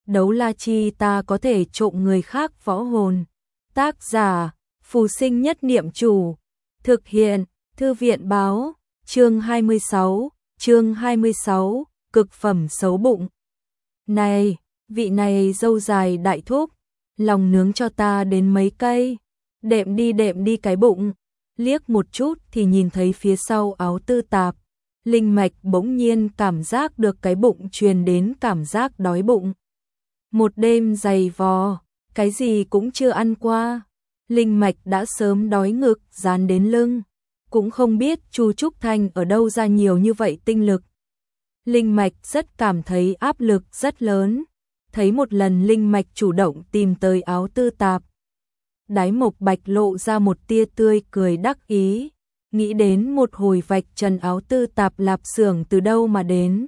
đấu la chi ta có thể trộm người khác võ hồn. Tác giả, Phù Sinh Nhất Niệm Chủ. Thực hiện, Thư viện báo, chương 26, cực phẩm xấu bụng. Này, vị này dâu dài đại thúc, lòng nướng cho ta đến mấy cây, đệm đi cái bụng. Liếc một chút thì nhìn thấy phía sau áo tư tạp, Linh Mạch bỗng nhiên cảm giác được cái bụng truyền đến cảm giác đói bụng. Một đêm dày vò, cái gì cũng chưa ăn qua, Linh Mạch đã sớm đói ngực dán đến lưng, cũng không biết Chu Trúc Thanh ở đâu ra nhiều như vậy tinh lực. Linh Mạch rất cảm thấy áp lực rất lớn, thấy một lần Linh Mạch chủ động tìm tới áo tư tạp. Đái Mộc Bạch lộ ra một tia tươi cười đắc ý, nghĩ đến một hồi vạch trần áo tư tạp lạp xưởng từ đâu mà đến.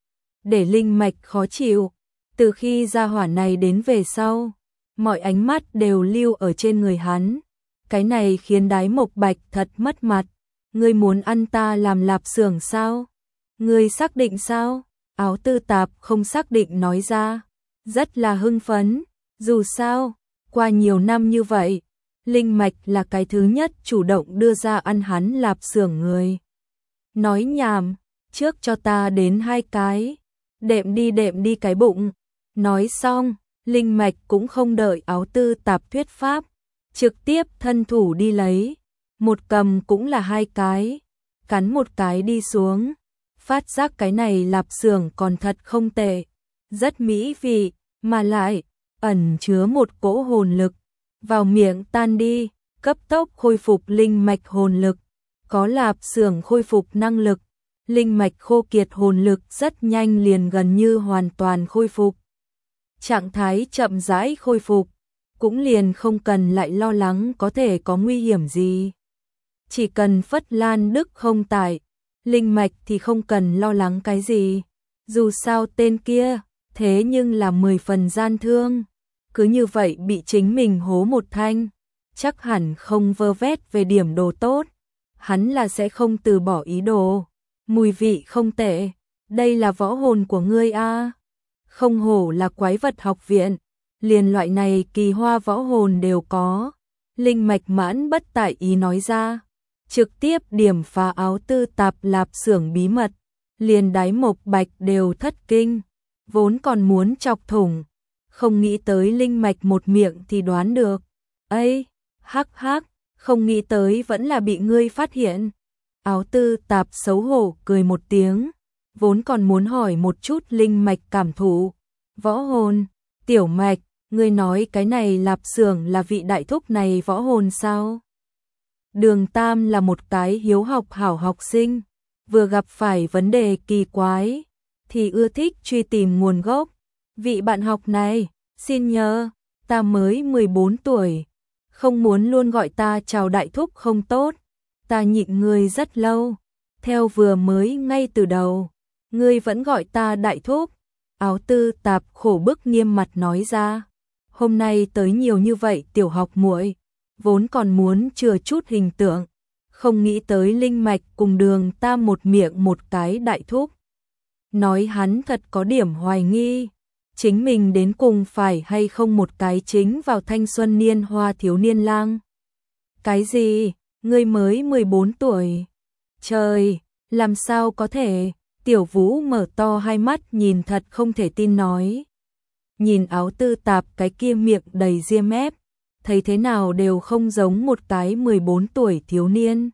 Để Linh Mạch khó chịu, từ khi gia hỏa này đến về sau, mọi ánh mắt đều lưu ở trên người hắn. Cái này khiến Đái Mộc Bạch thật mất mặt. Ngươi muốn ăn ta làm lạp xưởng sao? Ngươi xác định sao? Áo tư tạp không xác định nói ra. Rất là hưng phấn. Dù sao, qua nhiều năm như vậy, Linh Mạch là cái thứ nhất chủ động đưa ra ăn hắn lạp xưởng người. Nói nhảm, trước cho ta đến 2 cái. Đệm đi cái bụng. Nói xong, Linh Mạch cũng không đợi áo tư tạp thuyết pháp, trực tiếp thân thủ đi lấy. Một cầm cũng là 2 cái, cắn một cái đi xuống, phát giác cái này lạp xưởng còn thật không tệ, rất mỹ vị, mà lại ẩn chứa một cỗ hồn lực, vào miệng tan đi, cấp tốc khôi phục linh mạch hồn lực, có lạp xưởng khôi phục năng lực, linh mạch khô kiệt hồn lực rất nhanh liền gần như hoàn toàn khôi phục. Trạng thái chậm rãi khôi phục, cũng liền không cần lại lo lắng có thể có nguy hiểm gì. Chỉ cần Phất Lan Đức không tại, Linh Mạch thì không cần lo lắng cái gì. Dù sao tên kia, thế nhưng là 10 phần gian thương. Cứ như vậy bị chính mình hố một thanh, chắc hẳn không vơ vét về điểm đồ tốt. Hắn là sẽ không từ bỏ ý đồ. Mùi vị không tệ, đây là võ hồn của ngươi a. Không hổ là quái vật học viện, liền loại này kỳ hoa võ hồn đều có. Linh Mạch mãn bất tại ý nói ra, trực tiếp điểm phá áo tư tạp lạp xưởng bí mật, liền Đái Mộc Bạch đều thất kinh, vốn còn muốn chọc thủng, không nghĩ tới Linh Mạch một miệng thì đoán được. Ây, hắc, không nghĩ tới vẫn là bị ngươi phát hiện. Áo tư tạp xấu hổ cười một tiếng, vốn còn muốn hỏi một chút Linh Mạch cảm thụ. Võ hồn, Tiểu Mạch, ngươi nói cái này lạp xưởng là vị đại thúc này võ hồn sao? Đường Tam là một cái hiếu học hảo học sinh, vừa gặp phải vấn đề kỳ quái, thì ưa thích truy tìm nguồn gốc. Vị bạn học này, xin nhớ, ta mới 14 tuổi, không muốn luôn gọi ta chào đại thúc không tốt, ta nhịn ngươi rất lâu, theo vừa mới ngay từ đầu, ngươi vẫn gọi ta đại thúc. Áo tư tạp khổ bức nghiêm mặt nói ra, hôm nay tới nhiều như vậy tiểu học muội, vốn còn muốn chừa chút hình tượng, không nghĩ tới Linh Mạch cùng Đường Tam một miệng một cái đại thúc. Nói hắn thật có điểm hoài nghi, chính mình đến cùng phải hay không một cái chính vào thanh xuân niên hoa thiếu niên lang. Cái gì, ngươi mới 14 tuổi? Trời, làm sao có thể? Tiểu Vũ mở to hai mắt nhìn thật không thể tin nói. Nhìn áo tư tạp cái kia miệng đầy ria mép, thấy thế nào đều không giống một cái 14 tuổi thiếu niên.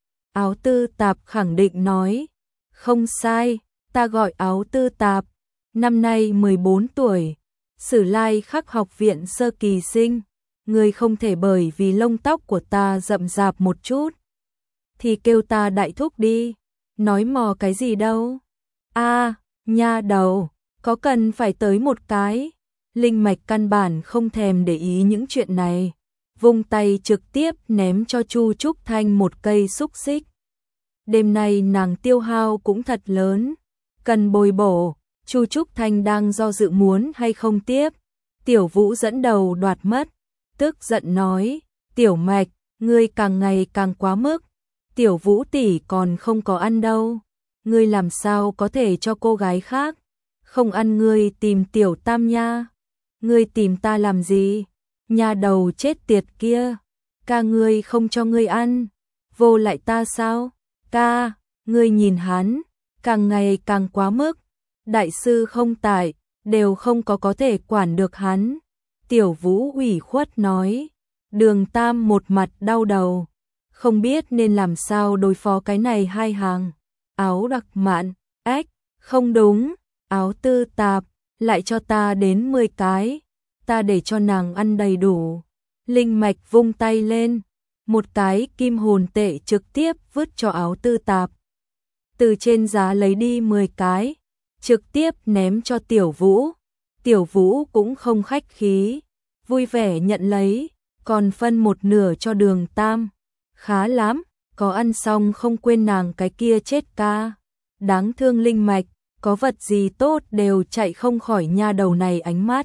Áo tư tạp khẳng định nói, không sai, ta gọi áo tư tạp, năm nay 14 tuổi, Sử Lai Khắc học viện sơ kỳ sinh, người không thể bởi vì lông tóc của ta rậm rạp một chút, thì kêu ta đại thúc đi, nói mò cái gì đâu. A, nha đầu, có cần phải tới một cái. Linh Mạch căn bản không thèm để ý những chuyện này, vung tay trực tiếp ném cho Chu Trúc Thanh một cây xúc xích. Đêm nay nàng tiêu hao cũng thật lớn, cần bồi bổ. Chu Trúc Thanh đang do dự muốn hay không tiếp, Tiểu Vũ dẫn đầu đoạt mất, tức giận nói, Tiểu Mạch, ngươi càng ngày càng quá mức, Tiểu Vũ tỷ còn không có ăn đâu, ngươi làm sao có thể cho cô gái khác không ăn, ngươi tìm Tiểu Tam nha. Ngươi tìm ta làm gì? Nhà đầu chết tiệt kia, ca ngươi không cho ngươi ăn, vô lại ta sao? Ca, ngươi nhìn hắn, càng ngày càng quá mức, đại sư không tại, đều không có thể quản được hắn. Tiểu Vũ ủy khuất nói, Đường Tam một mặt đau đầu, không biết nên làm sao đối phó cái này hai hàng. Áo Đặc Mạn, ếch, không đúng, Áo Tư Tạp, lại cho ta đến 10 cái, ta để cho nàng ăn đầy đủ. Linh Mạch vung tay lên, một cái kim hồn tệ trực tiếp vứt cho Áo Tư Tạp. Từ trên giá lấy đi 10 cái, trực tiếp ném cho Tiểu Vũ. Tiểu Vũ cũng không khách khí, vui vẻ nhận lấy, còn phân một nửa cho Đường Tam. Khá lắm, có ăn xong không quên nàng cái kia chết ca. Đáng thương Linh Mạch, có vật gì tốt đều chạy không khỏi nha đầu này ánh mắt.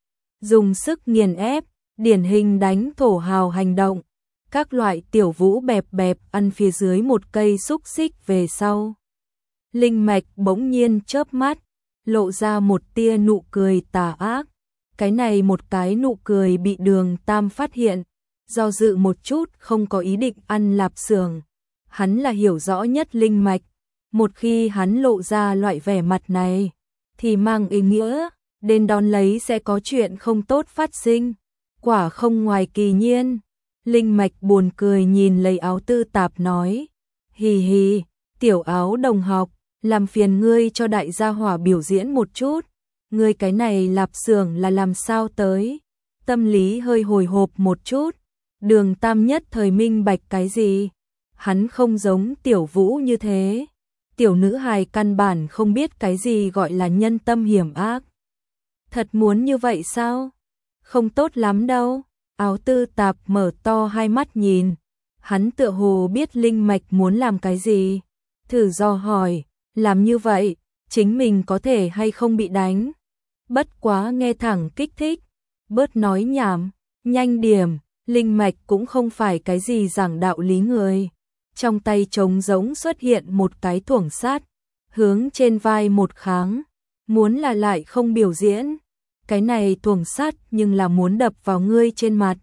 Dùng sức nghiền ép, điển hình đánh thổ hào hành động. Các loại Tiểu Vũ bẹp bẹp ăn phía dưới một cây xúc xích về sau. Linh Mạch bỗng nhiên chớp mắt, lộ ra một tia nụ cười tà ác. Cái này một cái nụ cười bị Đường Tam phát hiện, do dự một chút không có ý định ăn lạp xưởng. Hắn là hiểu rõ nhất Linh Mạch, một khi hắn lộ ra loại vẻ mặt này, thì mang ý nghĩa, đến đón lấy sẽ có chuyện không tốt phát sinh. Quả không ngoài kỳ nhiên. Linh Mạch buồn cười nhìn lấy Áo Tư Tạp nói, hì hì, Tiểu Áo đồng học, làm phiền ngươi cho đại gia hỏa biểu diễn một chút. Ngươi cái này lạp xưởng là làm sao tới? Tâm lý hơi hồi hộp một chút. Đường Tam nhất thời minh bạch cái gì? Hắn không giống Tiểu Vũ như thế. Tiểu nữ hài căn bản không biết cái gì gọi là nhân tâm hiểm ác. Thật muốn như vậy sao? Không tốt lắm đâu. Áo Tư Tạp mở to hai mắt nhìn. Hắn tựa hồ biết Linh Mạch muốn làm cái gì. Thử dò hỏi, làm như vậy, chính mình có thể hay không bị đánh? Bất quá nghe thẳng kích thích. Bớt nói nhảm, nhanh điểm. Linh Mạch cũng không phải cái gì giảng đạo lý người. Trong tay trống rỗng xuất hiện một cái thuổng sát, hướng trên vai một kháng, muốn là lại không biểu diễn. Cái này thuổng sát nhưng là muốn đập vào ngươi trên mặt.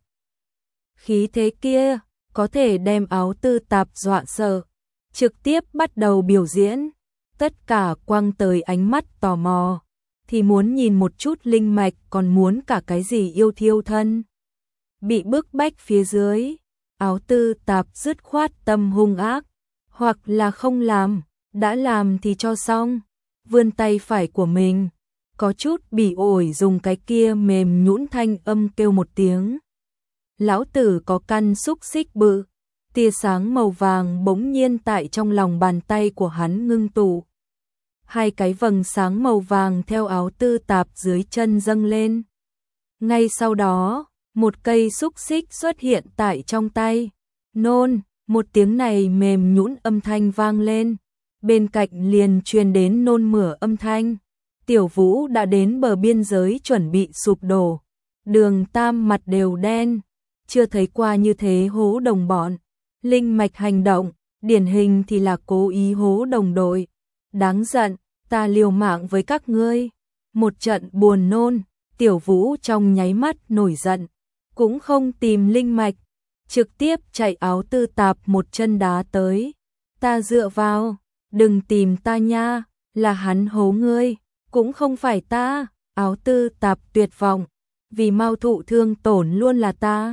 Khí thế kia, có thể đem Áo Tư Tạp dọa sợ. Trực tiếp bắt đầu biểu diễn, tất cả quăng tới ánh mắt tò mò, thì muốn nhìn một chút Linh Mạch còn muốn cả cái gì yêu thiêu thân. Bị bức bách phía dưới, Áo Tư Tạp dứt khoát tâm hung ác, hoặc là không làm, đã làm thì cho xong. Vươn tay phải của mình, có chút bỉ ổi dùng cái kia mềm nhũn thanh âm kêu một tiếng. Lão tử có căn xúc xích bự, tia sáng màu vàng bỗng nhiên tại trong lòng bàn tay của hắn ngưng tụ. Hai cái vầng sáng màu vàng theo Áo Tư Tạp dưới chân dâng lên. Ngay sau đó, một cây xúc xích xuất hiện tại trong tay. Nôn, một tiếng này mềm nhũn âm thanh vang lên. Bên cạnh liền truyền đến nôn mửa âm thanh. Tiểu Vũ đã đến bờ biên giới chuẩn bị sụp đổ. Đường Tam mặt đều đen, chưa thấy qua như thế hố đồng bọn. Linh Mạch hành động, điển hình thì là cố ý hố đồng đội. Đáng giận, ta liều mạng với các ngươi. Một trận buồn nôn, Tiểu Vũ trong nháy mắt nổi giận, cũng không tìm Linh Mạch, trực tiếp chạy Áo Tư Tạp một chân đá tới. Ta dựa vào, đừng tìm ta nha, là hắn hố ngươi, cũng không phải ta. Áo Tư Tạp tuyệt vọng, vì mau thụ thương tổn luôn là ta.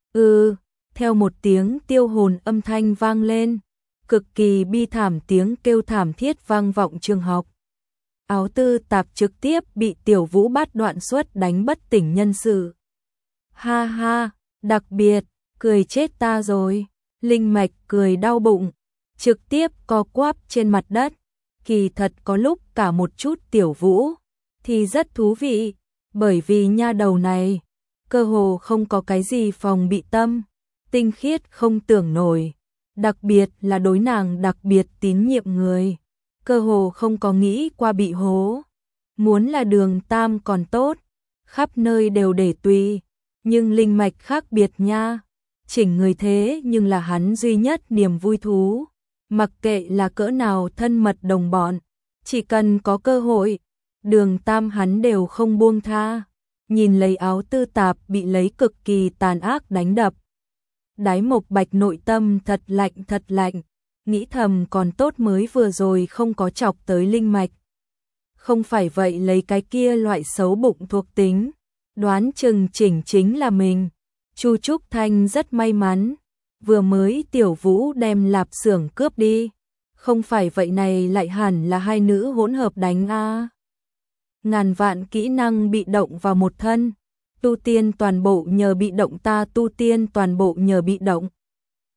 Theo một tiếng tiêu hồn âm thanh vang lên, cực kỳ bi thảm tiếng kêu thảm thiết vang vọng trường học. Áo Tư Tạp trực tiếp bị Tiểu Vũ bắt đoạn suất đánh bất tỉnh nhân sự. Ha ha, đặc biệt, cười chết ta rồi. Linh Mạch cười đau bụng, trực tiếp co quắp trên mặt đất. Kỳ thật có lúc cả một chút Tiểu Vũ thì rất thú vị, bởi vì nha đầu này cơ hồ không có cái gì phòng bị tâm, tinh khiết không tưởng nổi, đặc biệt là đối nàng đặc biệt tín nhiệm người, cơ hồ không có nghĩ qua bị hố. Muốn là Đường Tam còn tốt, khắp nơi đều để tùy, nhưng Linh Mạch khác biệt nha, chỉnh người thế nhưng là hắn duy nhất niềm vui thú, mặc kệ là cỡ nào thân mật đồng bọn, chỉ cần có cơ hội, Đường Tam hắn đều không buông tha. nhìn lấy áo tư tạp bị lấy cực kỳ tàn ác đánh đập. Đái Mộc Bạch nội tâm thật lạnh, nghĩ thầm còn tốt mới vừa rồi không có chọc tới linh mạch. Không phải vậy lấy cái kia loại xấu bụng thuộc tính, đoán chừng chỉnh chính là mình. Chu Trúc Thanh rất may mắn, vừa mới Tiểu Vũ đem lạp xưởng cướp đi. Không phải vậy này lại hẳn là hai nữ hỗn hợp đánh a. Ngàn vạn kỹ năng bị động vào một thân, tu tiên toàn bộ nhờ bị động ta tu tiên toàn bộ nhờ bị động.